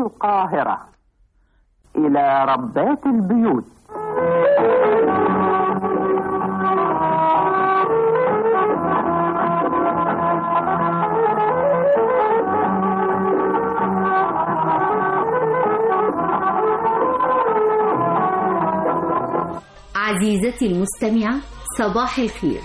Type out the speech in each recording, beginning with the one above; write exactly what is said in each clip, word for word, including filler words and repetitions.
القاهرة. إلى ربات البيوت. عزيزتي المستمعة، صباح الخير.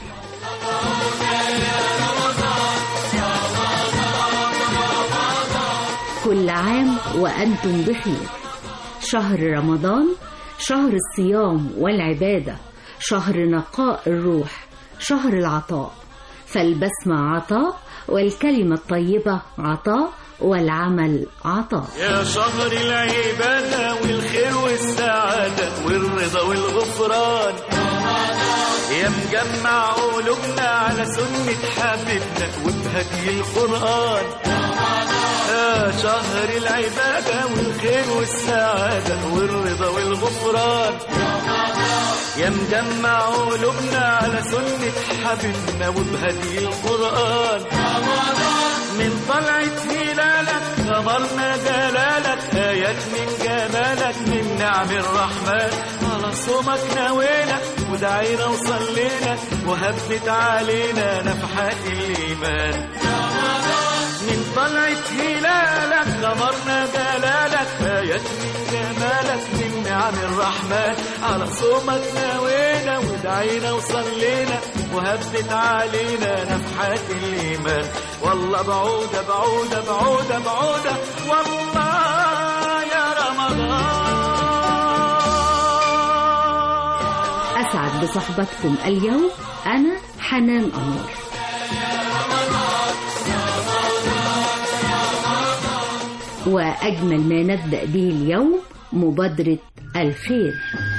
كل عام وأنتم بخير. شهر رمضان شهر الصيام والعبادة، شهر نقاء الروح، شهر العطاء، فالبسمة عطاء والكلمة الطيبة عطاء والعمل عطاء. يا شهر العبادة والخير والسعادة والرضا والغفران، يا مجمع قلوبنا على سنة حبيبنا وبهدي القرآن. يا شهر العبادة والخير والسعادة والرضا والغفران، يا مجمع قلوبنا على سنة حبيبنا وبهدي القرآن. من طلعت هلالك غمرنا جلالك، آيات من جمالك من نعم الرحمن. على صومك نوينا ودعينا وصلينا وهبت علينا نفحات الإيمان. من طلعت هلالك غمرنا جلالك، آيات من جمالك من نعم الرحمن. على صومك نوينا ودعينا وصلينا وهبت علينا نفحات الإيمان. والله بعودة بعودة بعودة بعودة والله يا رمضان. أسعد بصحبتكم اليوم أنا حنان أنور. وأجمل ما نبدأ به اليوم مبادرة الخير.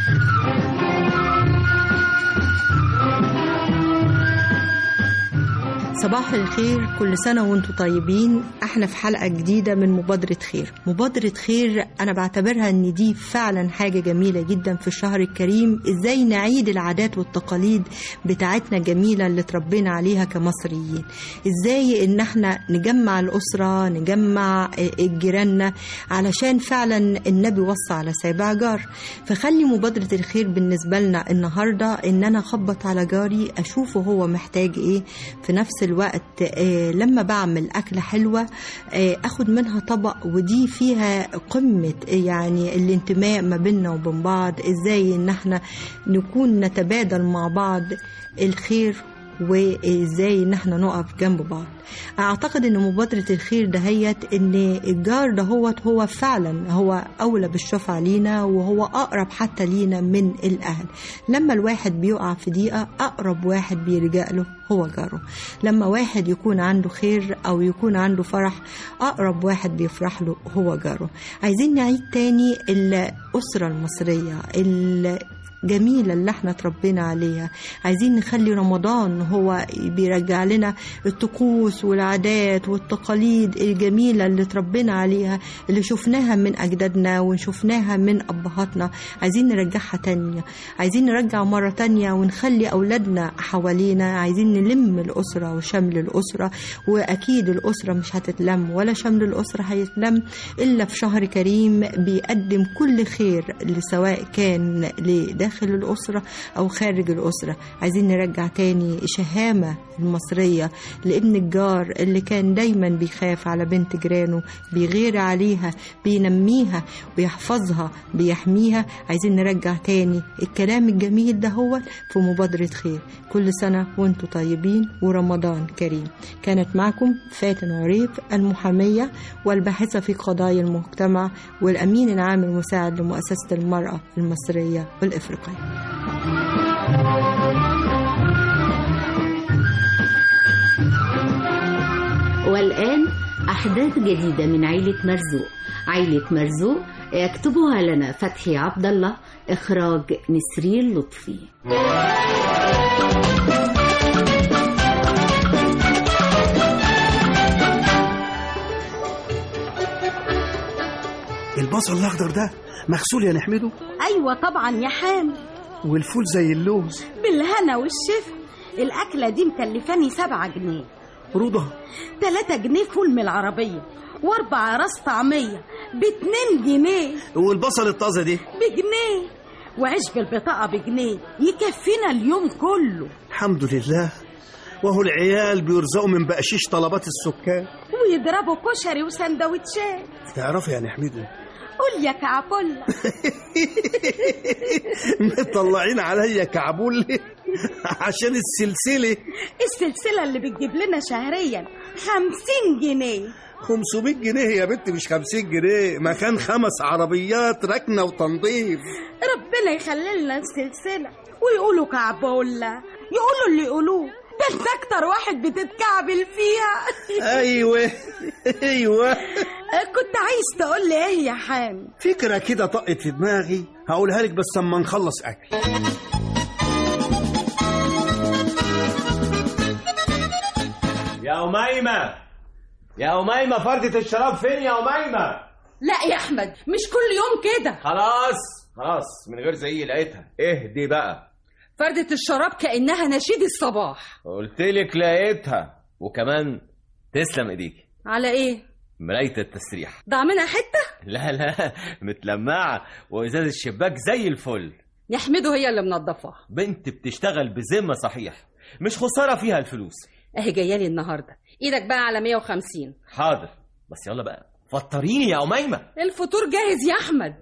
صباح الخير، كل سنة وانتم طيبين. احنا في حلقة جديدة من مبادرة خير. مبادرة خير انا بعتبرها ان دي فعلا حاجة جميلة جدا في الشهر الكريم. ازاي نعيد العادات والتقاليد بتاعتنا جميلة اللي تربينا عليها كمصريين. ازاي ان احنا نجمع الاسرة، نجمع الجيراننا، علشان فعلا النبي وصى على سابع جار. فخلي مبادرة الخير بالنسبة لنا النهاردة ان انا اخبط على جاري اشوفه هو محتاج ايه. في نفس الوقت آه لما بعمل أكلة حلوة آه أخد منها طبق، ودي فيها قمة يعني الانتماء ما بيننا وبين بعض. إزاي إن احنا نكون نتبادل مع بعض الخير، وإزاي إن احنا نقف جنب بعض. أعتقد إن مبادرة الخير دهيت إن الجار دهوت هو فعلا هو أولى بالشفاعة لينا، وهو أقرب حتى لينا من الأهل. لما الواحد بيقع في ضيقة أقرب واحد بيلجأ له هو جاره. لما واحد يكون عنده خير أو يكون عنده فرح أقرب واحد بيفرح له هو جاره. عايزين نعيد تاني الأسرة المصرية جميلة اللي احنا تربينا عليها. عايزين نخلي رمضان هو بيرجع لنا الطقوس والعادات والتقاليد الجميلة اللي تربينا عليها، اللي شفناها من أجدادنا وشفناها من أبهاتنا. عايزين نرجعها تانية، عايزين نرجع مرة تانية ونخلي أولادنا حوالينا. عايزين نلم الأسرة وشمل الأسرة. وأكيد الأسرة مش هتتلم ولا شمل الأسرة هيتلم إلا في شهر كريم بيقدم كل خير، سواء كان لداخل داخل الأسرة أو خارج الأسرة. عايزين نرجع تاني شهامة المصرية لابن الجار اللي كان دايما بيخاف على بنت جيرانه، بيغير عليها، بينميها، بيحفظها، بيحميها. عايزين نرجع تاني الكلام الجميل ده هو في مبادرة خير. كل سنة وانتم طيبين ورمضان كريم. كانت معكم فاتن عريف، المحامية والباحثة في قضايا المجتمع والأمين العام المساعد لمؤسسة المرأة المصرية والإفريقية. والآن أحداث جديدة من عيلة مرزوق. عيلة مرزوق يكتبها لنا فتحي عبد الله، إخراج نسرين لطفي. البصل الأخضر ده مغسول يا نحمده؟ أيوة طبعا يا حامد. والفول زي اللوز؟ بالهنا والشفا. الأكلة دي مكلفاني سبعة جنيه. رضا؟ تلاتة جنيه فول من العربية، واربع راس طعمية باتنين جنيه. والبصل الطازة دي بجنيه. وعيش بالبطاقة بجنيه يكفينا اليوم كله. الحمد لله. وهو العيال بيرزقوا من بقشيش طلبات السكان ويضربوا كشري وسندوتشات. تعرفي يا نحمدو، قول يا كعبولة. مطلعين عليا كعبول عشان السلسلة السلسلة اللي بتجيب لنا شهريا خمسين جنيه. خمسمية جنيه يا بنت، مش خمسين جنيه، مكان خمس عربيات ركنة وتنظيف. ربنا يخلي لنا السلسلة ويقولوا كعبولة، يقولوا اللي يقولوه، ده انت اكتر واحد بتتكعبل فيها. ايوه ايوه. كنت عايز تقول لي ايه يا حامد؟ فكرة كده طقت في دماغي، هقولها لك بس اما نخلص اكل. يا أميمة، يا أميمة، فردة الشراب فين يا أميمة؟ لا يا احمد، مش كل يوم كده. خلاص خلاص، من غير زي لقيتها. اهدي بقى. فردة الشراب كأنها نشيد الصباح. قلتلك لقيتها. وكمان تسلم ايديك. على ايه؟ مراية التسريح. ضاع منها حتة؟ لا لا، متلمعة وإزاز الشباك زي الفل. يحمده هي اللي منظفها. بنت بتشتغل بذمة صحيح، مش خسارة فيها الفلوس. اهي جايه لي النهارده، ايدك بقى على مية وخمسين. حاضر، بس يلا بقى فطريني يا أميمة. الفطور جاهز يا احمد.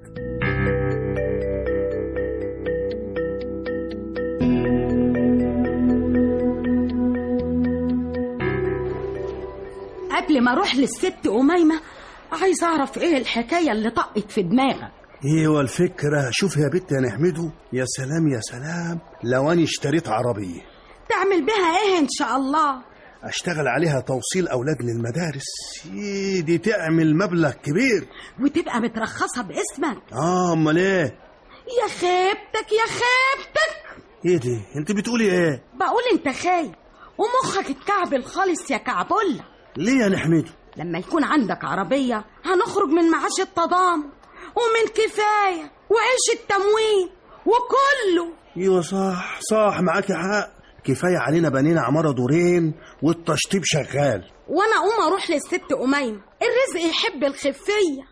قبل ما اروح للست أميمة عايز اعرف ايه الحكايه اللي طقت في دماغك. ايوه الفكرة. شوف يا بنت يا نحمدو، يا سلام يا سلام لو اني اشتريت عربية. تعمل بها ايه ان شاء الله؟ اشتغل عليها توصيل اولاد للمدارس. دي تعمل مبلغ كبير وتبقى مترخصه باسمك. اه امال ايه؟ يا خيبتك يا خيبتك. ايه دي انت بتقولي ايه؟ بقول انت خايب ومخك اتكعبل خالص يا كعبله. ليه يا نحمدو؟ لما يكون عندك عربيه هنخرج من معاش التضامن ومن كفايه وعيش التموين وكله. ايوه صح صح، معاكي حق. كفايه علينا بنينا عماره دورين والتشطيب شغال. وانا اقوم اروح للست أميمة، الرزق يحب الخفيه.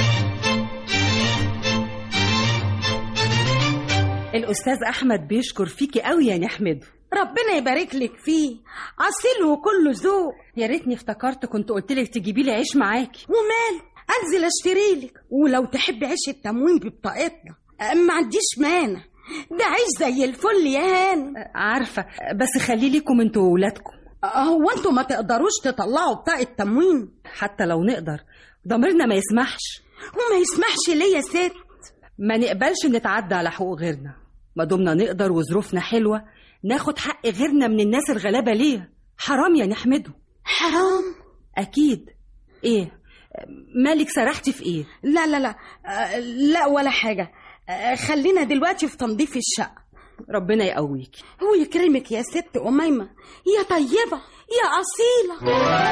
الأستاذ أحمد بيشكر فيكي قوي يا نحمده. ربنا يبارك لك فيه، اصيل وكله ذوق. يا ريتني افتكرت كنت قلت لك تجيبي لي عيش معاكي. ومال، انزل اشتري لك، ولو تحب عيش التموين ببطاقتنا ما عنديش مانع، ده عيش زي الفل يا هان. عارفه، بس خلي ليكم انتوا وولادكم. هو انتوا ما تقدروش تطلعوا بطاقه تموين؟ حتى لو نقدر ضميرنا ما يسمحش. وما يسمحش ليه يا ست؟ ما نقبلش نتعدى على حقوق غيرنا، ما دمنا نقدر وظروفنا حلوه ناخد حق غيرنا من الناس الغلابه. ليه؟ حرام يا نحمده. حرام؟ اكيد. ايه مالك سرحتي في ايه؟ لا لا لا أه لا ولا حاجه. أه خلينا دلوقتي في تنظيف الشقه. ربنا يقويكي ويكرمك يا ست أميمة، يا طيبه يا اصيله.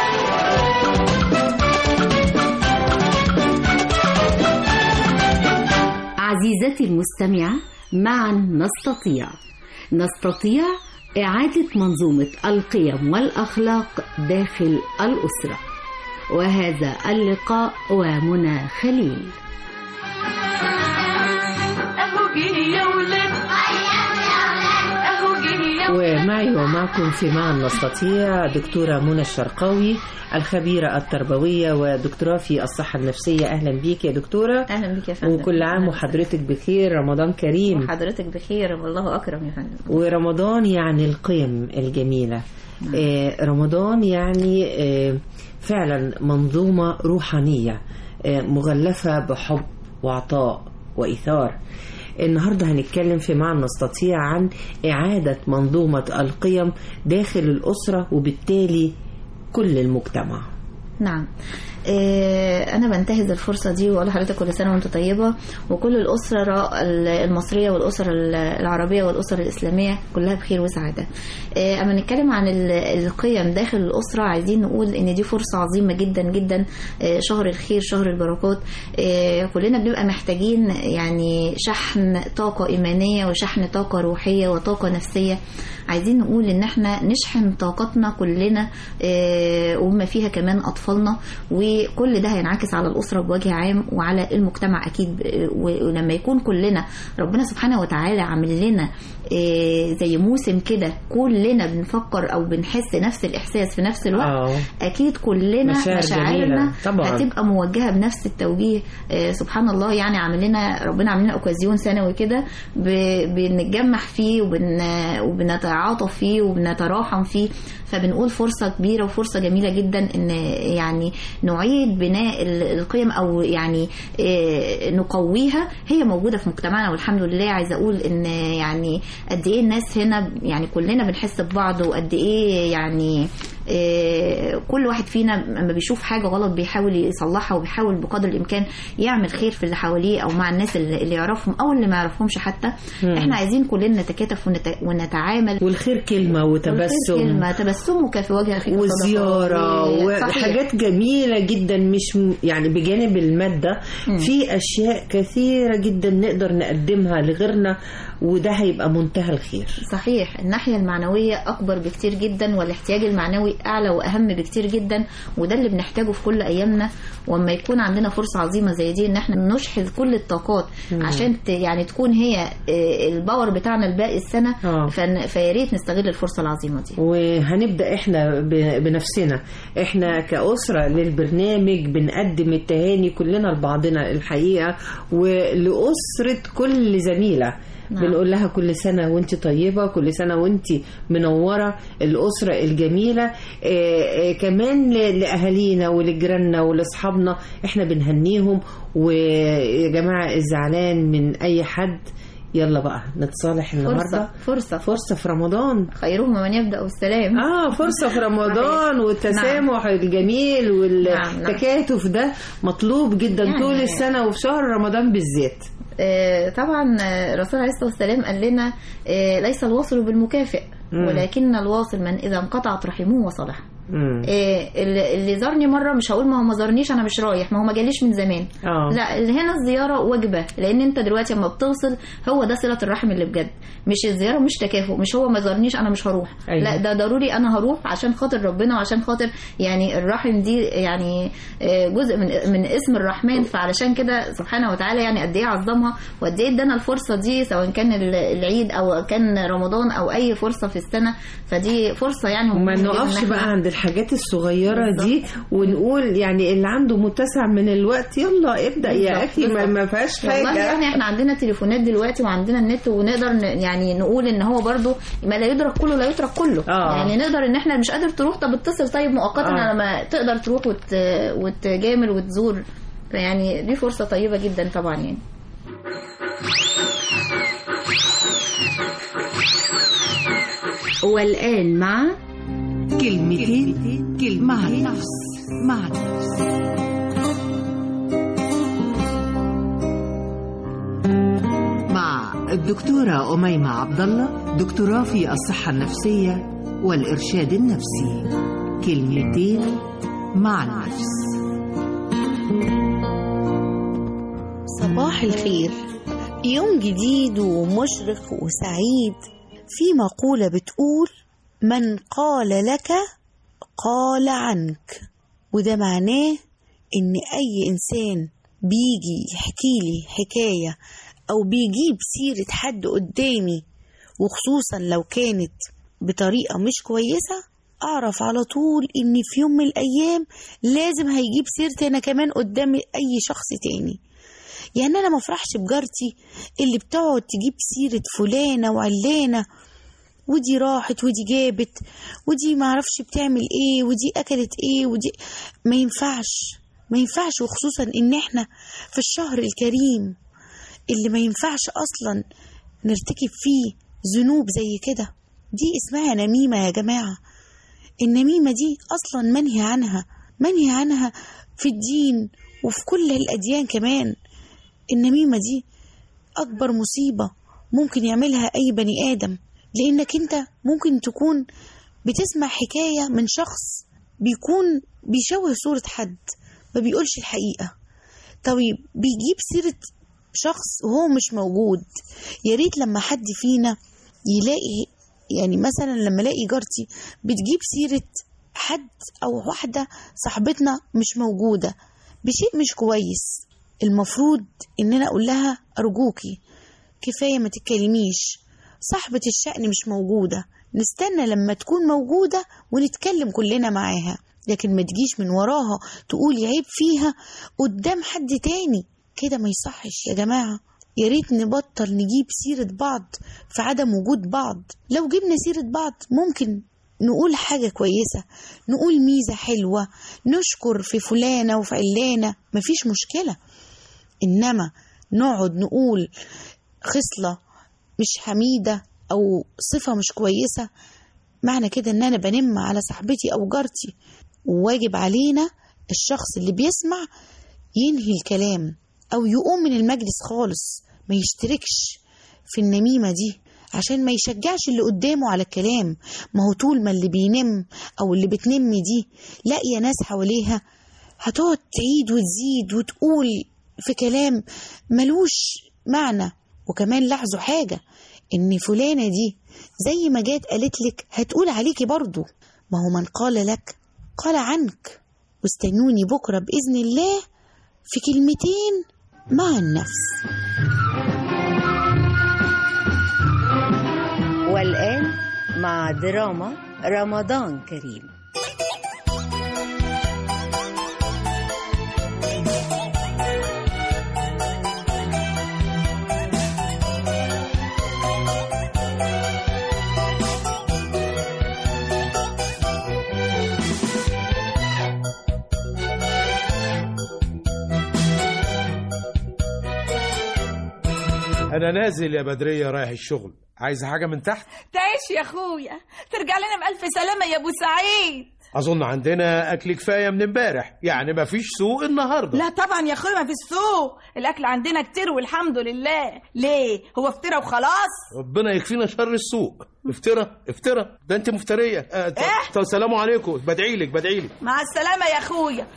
عزيزتي المستمعة، معا نستطيع نستطيع إعادة منظومة القيم والأخلاق داخل الأسرة. وهذا اللقاء ومنى خليل. ومعي ومعكم في معا نستطيع دكتورة منى الشرقاوي، الخبيرة التربوية ودكتوراه في الصحة النفسية. أهلا بيك يا دكتورة. أهلا بيك يا فندم. وكل عام وحضرتك بخير، رمضان كريم. وحضرتك بخير والله أكرم يا فندم. ورمضان يعني القيم الجميلة. آه رمضان يعني آه فعلا منظومة روحانية آه مغلفة بحب وعطاء وإيثار. النهاردة هنتكلم في معا نستطيع عن إعادة منظومة القيم داخل الأسرة وبالتالي كل المجتمع. نعم، أنا بنتهز الفرصة دي وأقول لحضرتك كل سنة وأنت طيبة، وكل الأسرة المصرية والأسرة العربية والأسرة الإسلامية كلها بخير وسعادة. أما نتكلم عن القيم داخل الأسرة، عايزين نقول إن دي فرصة عظيمة جدا جدا. شهر الخير، شهر البركات، كلنا بنبقى محتاجين يعني شحن طاقة إيمانية وشحن طاقة روحية وطاقة نفسية. عايزين نقول إن احنا نشحن طاقتنا كلنا وما فيها كمان أطفالنا، و وكل ده هينعكس على الأسرة بوجه عام وعلى المجتمع أكيد. ولما يكون كلنا ربنا سبحانه وتعالى عامل لنا زي موسم كده كلنا بنفكر أو بنحس نفس الإحساس في نفس الوقت، أوه. أكيد كلنا مشاعرنا هتبقى موجهة بنفس التوجيه. سبحان الله، يعني عامل لنا ربنا عامل لنا أوكازيون سنوي كده بنتجمع فيه وبن وبنتعاطف فيه وبنتراحم فيه. فبنقول فرصة كبيرة وفرصة جميلة جدا ان يعني نعيد بناء القيم او يعني نقويها. هي موجودة في مجتمعنا والحمد لله. عايزة اقول ان يعني قد ايه الناس هنا يعني كلنا بنحس ببعض، وقد ايه يعني كل واحد فينا لما بيشوف حاجة غلط بيحاول يصلحها وبيحاول بقدر الامكان يعمل خير في اللي حواليه او مع الناس اللي يعرفهم او اللي ما يعرفهمش حتى. مم. احنا عايزين كلنا نتكاتف ونت... ونتعامل. والخير كلمة وتبسم، كلمة تبسمك في وجه اخيك وزيارة وحاجات جميلة جدا، مش يعني بجانب المادة. مم. في اشياء كثيرة جدا نقدر نقدمها لغيرنا، وده هيبقى منتهى الخير. صحيح، الناحية المعنوية أكبر بكتير جدا، والاحتياج المعنوي أعلى وأهم بكتير جدا، وده اللي بنحتاجه في كل أيامنا. وما يكون عندنا فرصة عظيمة زي دي إن احنا نشحذ كل الطاقات مم. عشان يعني تكون هي الباور بتاعنا الباقي السنة. فياريت نستغل الفرصة العظيمة دي. وهنبدأ احنا بنفسنا، احنا كأسرة للبرنامج بنقدم التهاني كلنا لبعضنا الحقيقة، ولأسرة كل زميلة. نعم. بنقول لها كل سنة وانت طيبة، كل سنة وانت منورة الأسرة الجميلة. آآ آآ كمان لأهالينا ولجيراننا ولأصحابنا احنا بنهنيهم. ويا جماعة الزعلان من أي حد يلا بقى نتصالح النهارده. فرصة فرصة في رمضان، خيرهما من يبدأ بالسلام. اه فرصة في رمضان والتسامح. نعم. الجميل والتكاتف. نعم. ده مطلوب جدا يعني طول السنة وفي شهر رمضان بالذات. آه طبعا الرسول عليه الصلاة والسلام قال لنا آه ليس الواصل بالمكافئ، ولكن الواصل من إذا انقطعت رحمه وصلح. إيه اللي زارني مره مش هقول ما هو ما زارنيش انا مش رايح، ما هو ما جاليش من زمان. أوه. لا، هنا الزياره وجبه، لان انت دلوقتي لما بتوصل هو ده صله الرحم اللي بجد، مش الزياره مش تكافؤ، مش هو ما زارنيش انا مش هروح. أيوة. لا، ده ضروري انا هروح عشان خاطر ربنا وعشان خاطر يعني الرحم دي يعني جزء من من اسم الرحمن. فعلشان كده سبحانه وتعالى يعني قد ايه عظمها وقد ايه ادانا الفرصه دي، سواء كان العيد او كان رمضان او اي فرصه في السنه. فدي فرصه يعني وما نقفش بقى عند الحاجات الصغيرة دي ونقول يعني اللي عنده متسع من الوقت يلا ابدأ يا أخي، ما فيهاش حاجة. والله يعني احنا عندنا تليفونات دلوقتي وعندنا النت، ونقدر يعني نقول ان هو برضو ما لا يدرك كله لا يترك كله. آه. يعني نقدر ان احنا مش قادر تروح، طب اتصل طيب مؤقتا آه. لما تقدر تروح وت... وتجامل وتزور. فيعني دي فرصة طيبة جدا طبعا يعني. والآن مع كلمتين كلمة مع النفس مع النفس مع الدكتورة أميمة عبد الله، دكتوراه في الصحة النفسية والإرشاد النفسي. كلمتين مع النفس. صباح الخير، يوم جديد ومشرق وسعيد. في مقولة بتقول من قال لك قال عنك، وده معناه ان اي انسان بيجي يحكي لي حكاية او بيجيب سيرة حد قدامي، وخصوصا لو كانت بطريقة مش كويسة، اعرف على طول ان في يوم من الايام لازم هيجيب سيرتي انا كمان قدام اي شخص تاني. يعني انا ما افرحش بجارتي اللي بتقعد تجيب سيرة فلانة وعلانة، ودي راحت ودي جابت ودي معرفش بتعمل ايه ودي اكلت ايه ودي ما ينفعش ما ينفعش وخصوصا ان احنا في الشهر الكريم اللي ما ينفعش اصلا نرتكب فيه ذنوب زي كده. دي اسمها نميمة يا جماعة. النميمة دي اصلا منهي عنها منهي عنها في الدين وفي كل الاديان كمان. النميمة دي اكبر مصيبة ممكن يعملها اي بني ادم، لانك انت ممكن تكون بتسمع حكاية من شخص بيكون بيشوه صورة حد، ما بيقولش الحقيقة. طيب بيجيب سيرة شخص وهو مش موجود. يا ريت لما حد فينا يلاقي، يعني مثلا لما الاقي جارتي بتجيب سيرة حد أو واحدة صاحبتنا مش موجودة بشيء مش كويس، المفروض إننا أقول لها أرجوكي كفاية ما تتكلميش، صاحبة الشأن مش موجودة، نستنى لما تكون موجودة ونتكلم كلنا معاها، لكن ما تجيش من وراها تقولي عيب فيها قدام حد تاني، كده ما يصحش يا جماعة. يا ريت نبطل نجيب سيرة بعض في عدم وجود بعض. لو جبنا سيرة بعض ممكن نقول حاجة كويسة، نقول ميزة حلوة، نشكر في فلانة وفي علانة، مفيش مشكلة. إنما نقعد نقول خصلة مش حميدة أو صفة مش كويسة، معنى كده إن أنا بنم على صاحبتي أو جارتي. وواجب علينا الشخص اللي بيسمع ينهي الكلام أو يقوم من المجلس خالص، ما يشتركش في النميمة دي عشان ما يشجعش اللي قدامه على الكلام. ما هو طول ما اللي بينم أو اللي بتنم دي لاقية ناس حواليها هتقعد تعيد وتزيد وتقول في كلام ملوش معنى. وكمان لاحظوا حاجة، إن فلانة دي زي ما جات قالت لك هتقول عليكي برضو. ما هو من قال لك قال عنك. واستنوني بكرة بإذن الله في كلمتين مع النفس. والآن مع دراما رمضان كريم. أنا نازل يا بدرية رايح الشغل، عايزة حاجة من تحت؟ تعيش يا أخويا، ترجع لنا بألف سلامة يا أبو سعيد. أظن عندنا أكل كفاية من امبارح، يعني مفيش سوق النهاردة. لا طبعا يا أخويا مفيش سوق، الأكل عندنا كتير والحمد لله. ليه؟ هو افترى وخلاص؟ ربنا يكفينا شر السوق. افترى افترى ده أنت مفترية. أه إيه؟ طب السلام عليكم، بدعيلك بدعيلك. مع السلامة يا أخويا.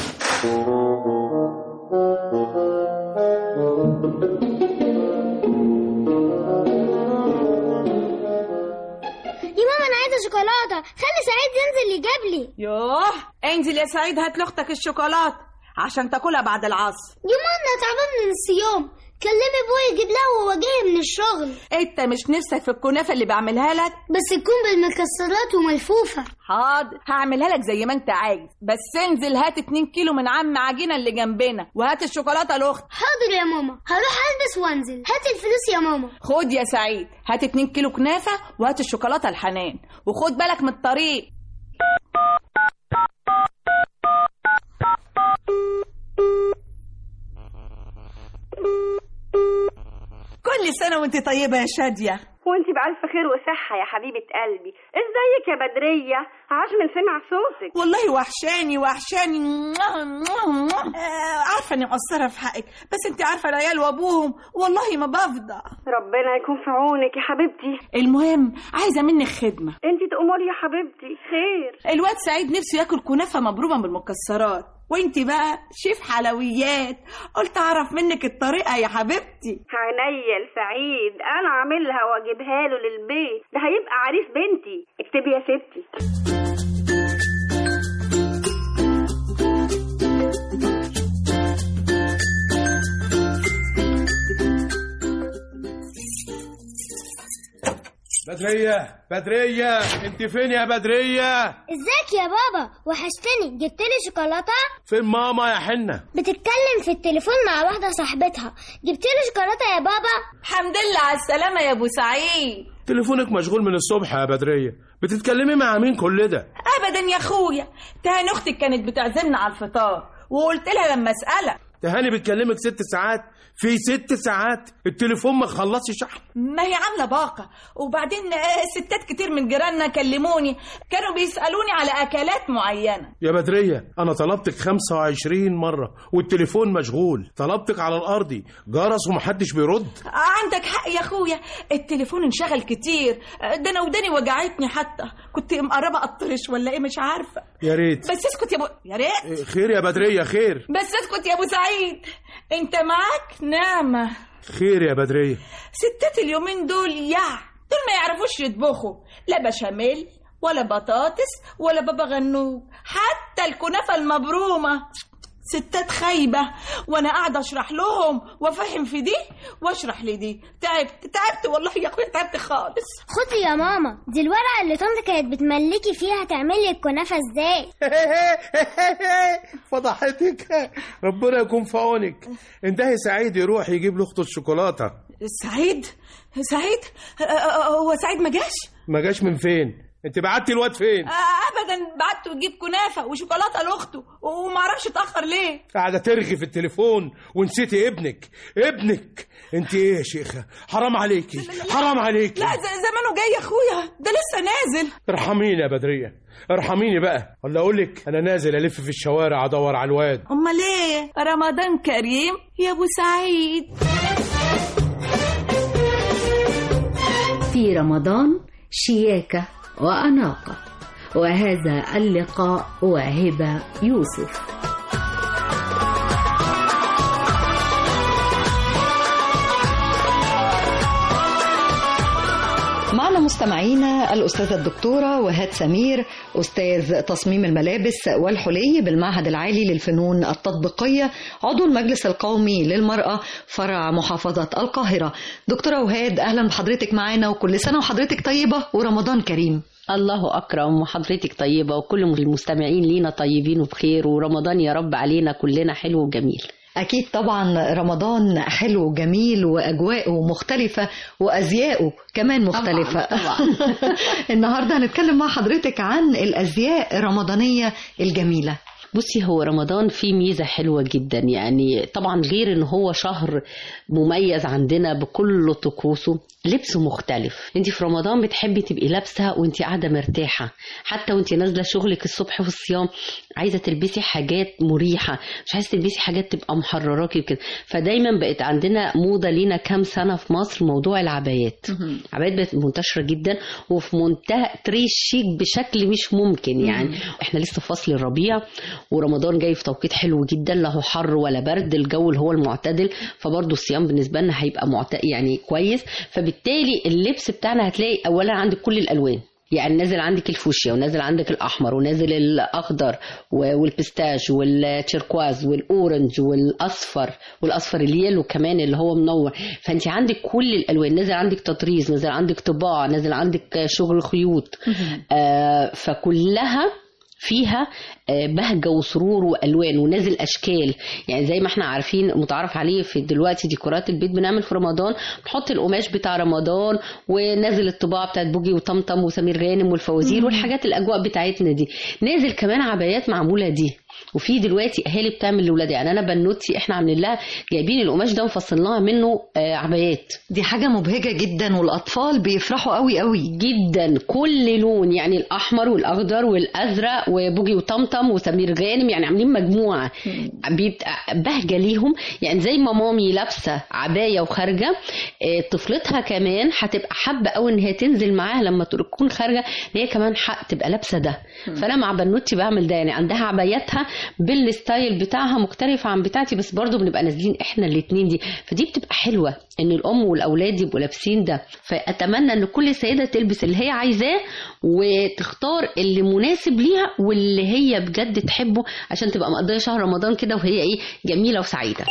يا ماما انا عايزه شوكولاته، خلي سعيد ينزل يجيب لي. يوه انزل يا سعيد هات لاختك الشوكولاته عشان تاكلها بعد العصر. يا ماما انا تعبان من الصيام، كلمي ابويا يجيب لها وهو جاي من الشغل. انت مش نفسك في الكنافه اللي بعملها لك؟ بس تكون بالمكسرات وملفوفه. حاضر هعملها لك زي ما انت عايز، بس انزل هات اتنين كيلو من عم عجينه اللي جنبنا وهات الشوكولاته لاختك. حاضر يا ماما، هروح البس وانزل. هات الفلوس يا ماما. خد يا سعيد هات اتنين كيلو كنافه وهات الشوكولاته الحنان، وخد بالك من الطريق. كل سنة وانت طيبة يا شادية. وانت بألف خير وصحة يا حبيبة قلبي. ازيك يا بدرية؟ عاش من سمع صوتك. والله وحشاني وحشاني. آه عارفة اني مقصرة في حقك، بس انت عارفة العيال وابوهم والله ما بفضى. ربنا يكون في عونك يا حبيبتي. المهم عايزة منك خدمة. انت تأمري يا حبيبتي. خير. الواد سعيد نفسه ياكل كنافة مبرومة بالمكسرات، وانت بقى شيف حلويات، قلت اعرف منك الطريقة يا حبيبتي. عينيا لسعيد، انا اعملها واجيبها له للبيت، ده هيبقى عريس بنتي. اكتبي يا ستي. بدرية بدرية انت فين يا بدرية؟ ازيك يا بابا؟ وحشتني. جبت لي شوكولاته؟ فين ماما يا حنة؟ بتتكلم في التليفون مع واحده صاحبتها. جبت لي شوكولاته يا بابا؟ الحمد لله على السلامه يا ابو سعيد. تليفونك مشغول من الصبح يا بدرية، بتتكلمي مع مين كل ده؟ ابدا يا اخويا، تهاني اختك كانت بتعزمنا على الفطار وقلت لها لما اسالك. تهاني بتكلمك ست ساعات في ست ساعات التليفون ما خلصش شحن. ما هي عامله باقه، وبعدين ستات كتير من جيراننا كلموني كانوا بيسالوني على اكلات معينه. يا بدريه انا طلبتك خمسة وعشرين مره والتليفون مشغول، طلبتك على الارضي جرس ومحدش بيرد. عندك حق يا اخويا، التليفون انشغل كتير، ده انا وداني وجعتني، حتى كنت مقربه اطرش ولا ايه مش عارفه. يا ريت. بس اسكت يا ابو. يا ريت. خير يا بدريه خير. بس اسكت يا ابو سعيد، انت معاك نعمه. خير يا بدريه. ستات اليومين دول يا دول ما يعرفوش يطبخوا، لا بشاميل ولا بطاطس ولا بابا غنوج، حتى الكنافة المبرومة. ستات خايبة وانا قاعدة اشرح لهم وافهم في دي واشرح لدي. تعبت تعبت والله يا اخويا، تعبت خالص. خدي يا ماما، دي الورقة اللي طنط كانت بتملكي فيها تعملي الكنافة ازاي. فضحتك، ربنا يكون في عونك. انتهي سعيد يروح يجيب له اخته الشوكولاتة. سعيد سعيد هو سعيد ما جاش؟ ما جاش من فين؟ انت بعتي الواد فين؟ ابدا، بعته يجيب كنافه وشوكولاته لاخته وما اعرفش اتاخر ليه. قاعده ترغي في التليفون ونسيتي ابنك. ابنك انت ايه يا شيخه؟ حرام عليكي، حرام عليكي. لا زمانه جاي يا اخويا، ده لسه نازل. ارحميني يا بدريه، ارحميني بقى، ولا اقول لك انا نازل الف في الشوارع ادور على الواد. امال ايه؟ رمضان كريم يا ابو سعيد. في رمضان شياكة وأناقة، وهذا اللقاء وهبة يوسف. معنا مستمعينا الأستاذة الدكتورة وهاد سمير، أستاذ تصميم الملابس والحلي بالمعهد العالي للفنون التطبيقية، عضو المجلس القومي للمرأة فرع محافظة القاهرة. دكتورة وهاد، أهلا بحضرتك معنا، وكل سنة وحضرتك طيبة ورمضان كريم. الله أكرم وحضرتك طيبة وكل المستمعين لينا طيبين وبخير، ورمضان يا رب علينا كلنا حلو وجميل. أكيد طبعا رمضان حلو وجميل وأجواءه مختلفة وأزياءه كمان مختلفة. طبعا طبعا. النهاردة هنتكلم مع حضرتك عن الأزياء الرمضانية الجميلة. بصي، هو رمضان فيه ميزة حلوة جدا، يعني طبعا غير ان هو شهر مميز عندنا بكل طقوسه، لبسه مختلف. انت في رمضان بتحبي تبقي لابسه وانت قاعده مرتاحه، حتى وانت نازله شغلك الصبح في الصيام عايزه تلبسي حاجات مريحه، مش عايزه تلبسي حاجات تبقى محرراكي وكده. فدايما بقت عندنا موضه لينا كام سنه في مصر موضوع العبايات. العبايات بقت منتشره جدا وفي منتهى تريش شيك بشكل مش ممكن. يعني احنا لسه في فصل الربيع ورمضان جاي في توقيت حلو جدا، لا هو حر ولا برد، الجو اللي هو المعتدل، فبرضه الصيام بالنسبه لنا هيبقى معت... يعني كويس. فبالتالي اللبس بتاعنا هتلاقي اولا عندك كل الالوان، يعني نازل عندك الفوشيا ونازل عندك الاحمر ونازل الاخضر والبستاش والتشيركواز والاورنج والاصفر والاصفر اليلو كمان اللي هو منور. فانت عندك كل الالوان، نازل عندك تطريز، نازل عندك طباعه، نازل عندك شغل خيوط. آه فكلها فيها بهجة وسرور وألوان ونازل أشكال. يعني زي ما احنا عارفين متعرف عليه في دلوقتي ديكورات البيت، بنعمل في رمضان بنحط القماش بتاع رمضان ونازل الطباعة بتاعت بوجي وطمطم وسمير غانم والفوازير والحاجات الأجواء بتاعتنا دي، نازل كمان عبايات معمولة دي. وفي دلوقتي اهالي بتعمل لاولادها، يعني انا بنوتي احنا عاملين لها جايبين القماش ده ومفصلناها منه آه عبايات. دي حاجه مبهجه جدا والاطفال بيفرحوا قوي قوي جدا. كل لون، يعني الاحمر والاخضر والازرق وبوجي وطمطم وسمير غانم، يعني عاملين مجموعه بيبقى بهجه ليهم. يعني زي ما مامي لابسه عبايه وخارجه، آه طفلتها كمان هتبقى حابه قوي ان هي تنزل معاها لما تكون خارجه، هي كمان حق تبقى لابسه ده. فانا مع بنوتي بعمل ده، يعني عندها عباياتها بالستايل بتاعها مختلف عن بتاعتي، بس برضو بنبقى نازلين احنا الاتنين دي. فدي بتبقى حلوة ان الام والاولاد يبقوا لابسين ده. فاتمنى ان كل سيدة تلبس اللي هي عايزاه وتختار اللي مناسب ليها واللي هي بجد تحبه، عشان تبقى مقضية شهر رمضان كده وهي ايه جميلة وسعيدة.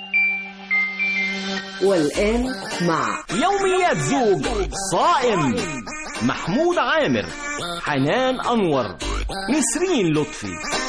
والآن مع يوميات زوج صائم، محمود عامر، حنان أنور، نسرين لطفي.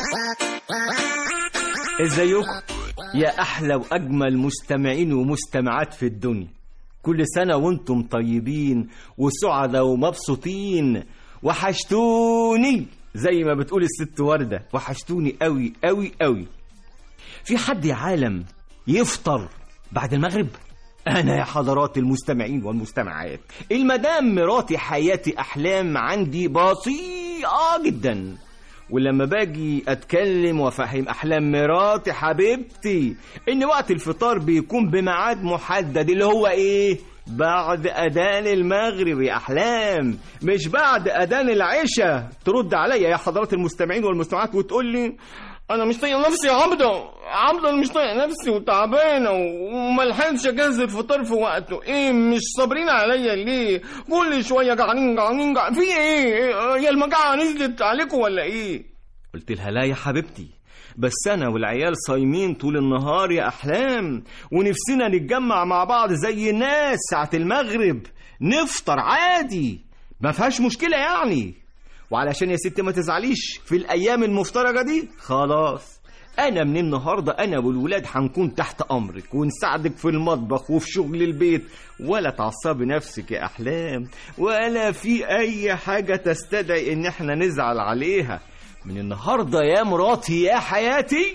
ازيكم يا أحلى وأجمل مستمعين ومستمعات في الدنيا؟ كل سنة وانتم طيبين وسعداء ومبسوطين. وحشتوني زي ما بتقول الست وردة، وحشتوني قوي قوي قوي. في حد يا عالم يفطر بعد المغرب؟ أنا يا حضرات المستمعين والمستمعات، المدام مراتي حياتي أحلام عندي بسيطة جدا، ولما باجي أتكلم وأفهم أحلام مراتي حبيبتي إن وقت الفطار بيكون بميعاد محدد اللي هو إيه؟ بعد أذان المغرب يا أحلام، مش بعد أذان العشاء. ترد عليا يا حضرات المستمعين والمستمعات وتقول لي انا مش طايق نفسي يا عبده عبده انا مش طايق نفسي وتعبانه وما لحقتش اجهز الفطار في وقته. ايه مش صابرين عليا ليه؟ كل شويه جعانين جعانين جعانين في ايه؟ هي المجاعه نزلت عليكم ولا ايه؟ قلت لها لا يا حبيبتي، بس انا والعيال صايمين طول النهار يا احلام، ونفسنا نتجمع مع بعض زي الناس ساعه المغرب نفطر عادي ما فيهاش مشكله يعني. وعلشان يا ستي ما تزعليش في الايام المفترجه دي خلاص انا من النهارده انا والولاد هنكون تحت امرك ونساعدك في المطبخ وفي شغل البيت، ولا تعصبي نفسك يا احلام، ولا في اي حاجه تستدعي ان احنا نزعل عليها. من النهارده يا مراتي يا حياتي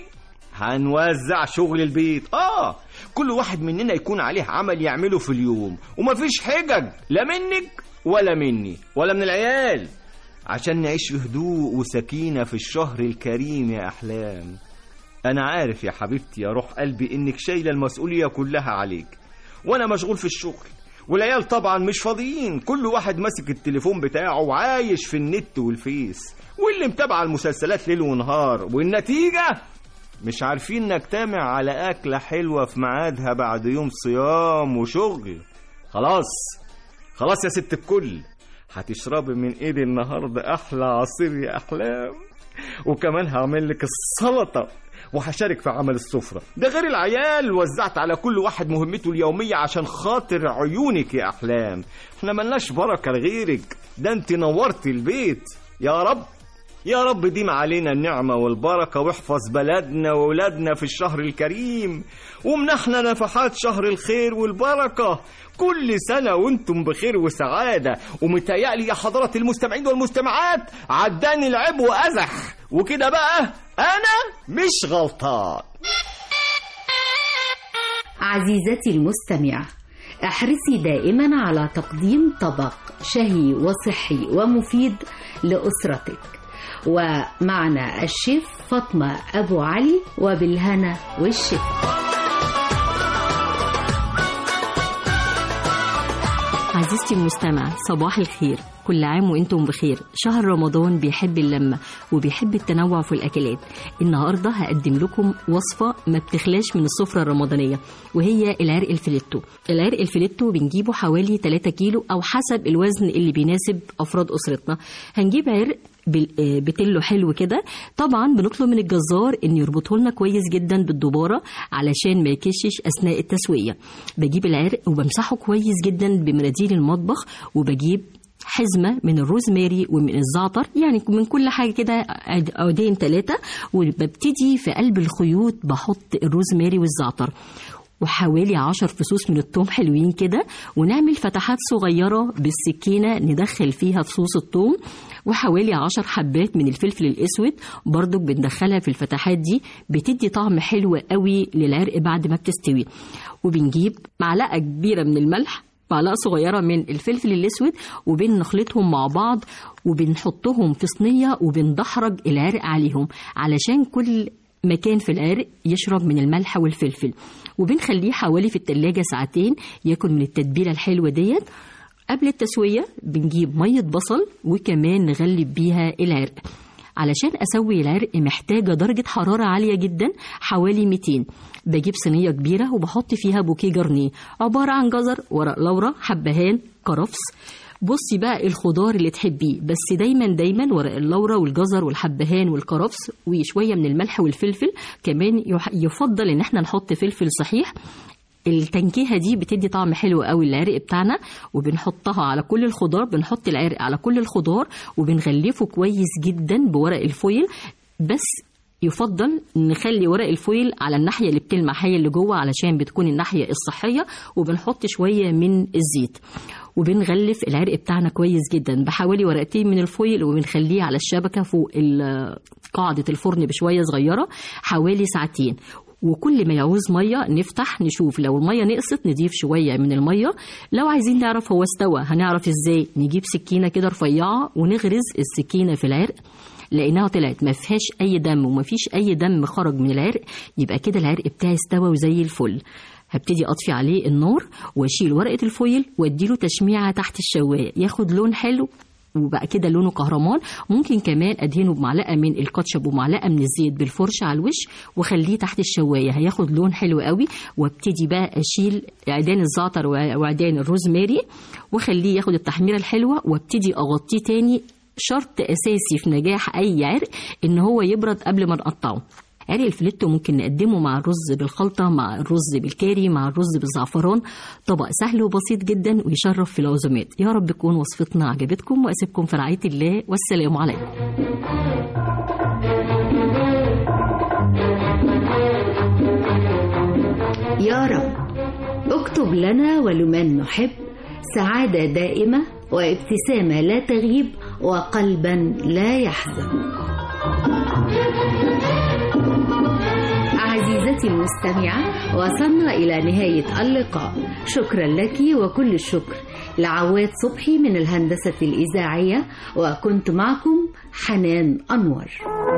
هنوزع شغل البيت. اه كل واحد مننا يكون عليه عمل يعمله في اليوم، ومفيش حجج لا منك ولا مني ولا من العيال، عشان نعيش في هدوء وسكينة في الشهر الكريم يا أحلام. أنا عارف يا حبيبتي يا روح قلبي إنك شايلة المسؤولية كلها عليك، وأنا مشغول في الشغل، والعيال طبعا مش فاضيين، كل واحد ماسك التليفون بتاعه وعايش في النت والفيس، واللي متابع المسلسلات ليل ونهار، والنتيجة مش عارفين نجتمع على أكلة حلوة في ميعادها بعد يوم صيام وشغل. خلاص خلاص يا ست الكل، هتشربي من ايدي النهارده احلى عصير يا احلام، وكمان هعمل لك السلطه وهشارك في عمل السفره، ده غير العيال وزعت على كل واحد مهمته اليوميه عشان خاطر عيونك يا احلام. احنا ملناش بركه لغيرك، ده انت نورتي البيت. يا رب يا رب ديم علينا النعمه والبركه، واحفظ بلدنا وولادنا في الشهر الكريم، ومنحنا نفحات شهر الخير والبركه. كل سنة وانتم بخير وسعادة، ومتهيألي يا حضرات المستمعين والمستمعات عداني العيب وأزح، وكده بقى أنا مش غلطان. عزيزتي المستمع، احرصي دائما على تقديم طبق شهي وصحي ومفيد لأسرتك. ومعنا الشيف فاطمة أبو علي، وبالهنا والشفا. عزيزتي المستمع، صباح الخير، كل عام وانتم بخير. شهر رمضان بيحب اللمة وبيحب التنوع في الأكلات. النهاردة هقدم لكم وصفة ما بتخلاش من السفرة الرمضانية، وهي العرق الفليتو. العرق الفليتو بنجيبه حوالي ثلاثة كيلو أو حسب الوزن اللي بيناسب أفراد أسرتنا. هنجيب عرق بتلو حلو كده، طبعا بنطلب من الجزار ان يربطه لنا كويس جدا بالدباره علشان ما يكشش اثناء التسويه. بجيب العرق وبمسحه كويس جدا بمناديل المطبخ، وبجيب حزمه من الروزماري ومن الزعتر، يعني من كل حاجه كده عودين ثلاثه، وببتدي في قلب الخيوط بحط الروزماري والزعتر، وحوالي عشر فصوص من الثوم حلوين كده، ونعمل فتحات صغيرة بالسكينة ندخل فيها فصوص الثوم، وحوالي عشر حبات من الفلفل الأسود برضو بندخلها في الفتحات دي، بتدي طعم حلو قوي للعرق بعد ما بتستوي. وبنجيب معلقة كبيرة من الملح، معلقة صغيرة من الفلفل الأسود، وبنخلطهم مع بعض وبنحطهم في صينية وبندحرج العرق عليهم علشان كل مكان في العرق يشرب من الملح والفلفل، وبنخليه حوالي في التلاجة ساعتين ياكل من التتبيلة الحلوة ديت. قبل التسوية بنجيب مية بصل وكمان نغلب بيها العرق. علشان أسوي العرق محتاجة درجة حرارة عالية جدا حوالي مئتين. بجيب صينية كبيرة وبحط فيها بوكيه جرنيه عبارة عن جزر، ورق لورا، حبهان، كرفس. بصي بقى الخضار اللي تحبيه، بس دايما دايما ورق اللورا والجزر والحبهان والكرفس وشوية من الملح والفلفل. كمان يفضل ان احنا نحط فلفل صحيح. التنكيهة دي بتدي طعم حلو قوي للعرق بتاعنا، وبنحطها على كل الخضار، بنحط العرق على كل الخضار وبنغلفه كويس جدا بورق الفويل، بس يفضل نخلي ورق الفويل على الناحية اللي بتلمع هي اللي جوه علشان بتكون الناحية الصحية، وبنحط شوية من الزيت وبنغلف العرق بتاعنا كويس جدا بحوالي ورقتين من الفويل، وبنخليه على الشبكة فوق قاعدة الفرن بشوية صغيرة حوالي ساعتين. وكل ما يعوز مية نفتح نشوف، لو المية نقصت نضيف شوية من المية. لو عايزين نعرف هو استوى هنعرف ازاي؟ نجيب سكينة كده رفيعة ونغرز السكينة في العرق، لقيناها طلعت ما فيهاش اي دم وما فيش اي دم خرج من العرق، يبقى كده العرق بتاعي استوى وزي الفل. هبتدي اطفي عليه النار واشيل ورقة الفويل واديله تشميعة تحت الشواية ياخد لون حلو وبقى كده لونه كهرمان. ممكن كمان ادهنه بمعلقه من الكاتشب ومعلقه من الزيت بالفرشه على الوش واخليه تحت الشوايه، هياخد لون حلو قوي. وابتدي بقى اشيل عيدان الزعتر وعيدان الروزماري واخليه ياخد التحميره الحلوه، وابتدي اغطيه تاني. شرط اساسي في نجاح اي عرق ان هو يبرد قبل ما نقطعه. عرق الفليتو ممكن نقدمه مع الرز بالخلطة، مع الرز بالكاري، مع الرز بالزعفران. طبق سهل وبسيط جدا ويشرف في العزومات. يا رب تكون وصفتنا عجبتكم، وأسيبكم في رعاية الله والسلام عليكم. يا رب اكتب لنا ولمن نحب سعادة دائمة وابتسامة لا تغيب وقلبا لا يحزن. عزيزتي المستمعة، وصلنا إلى نهاية اللقاء. شكرا لك وكل الشكر لعواد صبحي من الهندسة الإذاعية، وكنت معكم حنان أنور.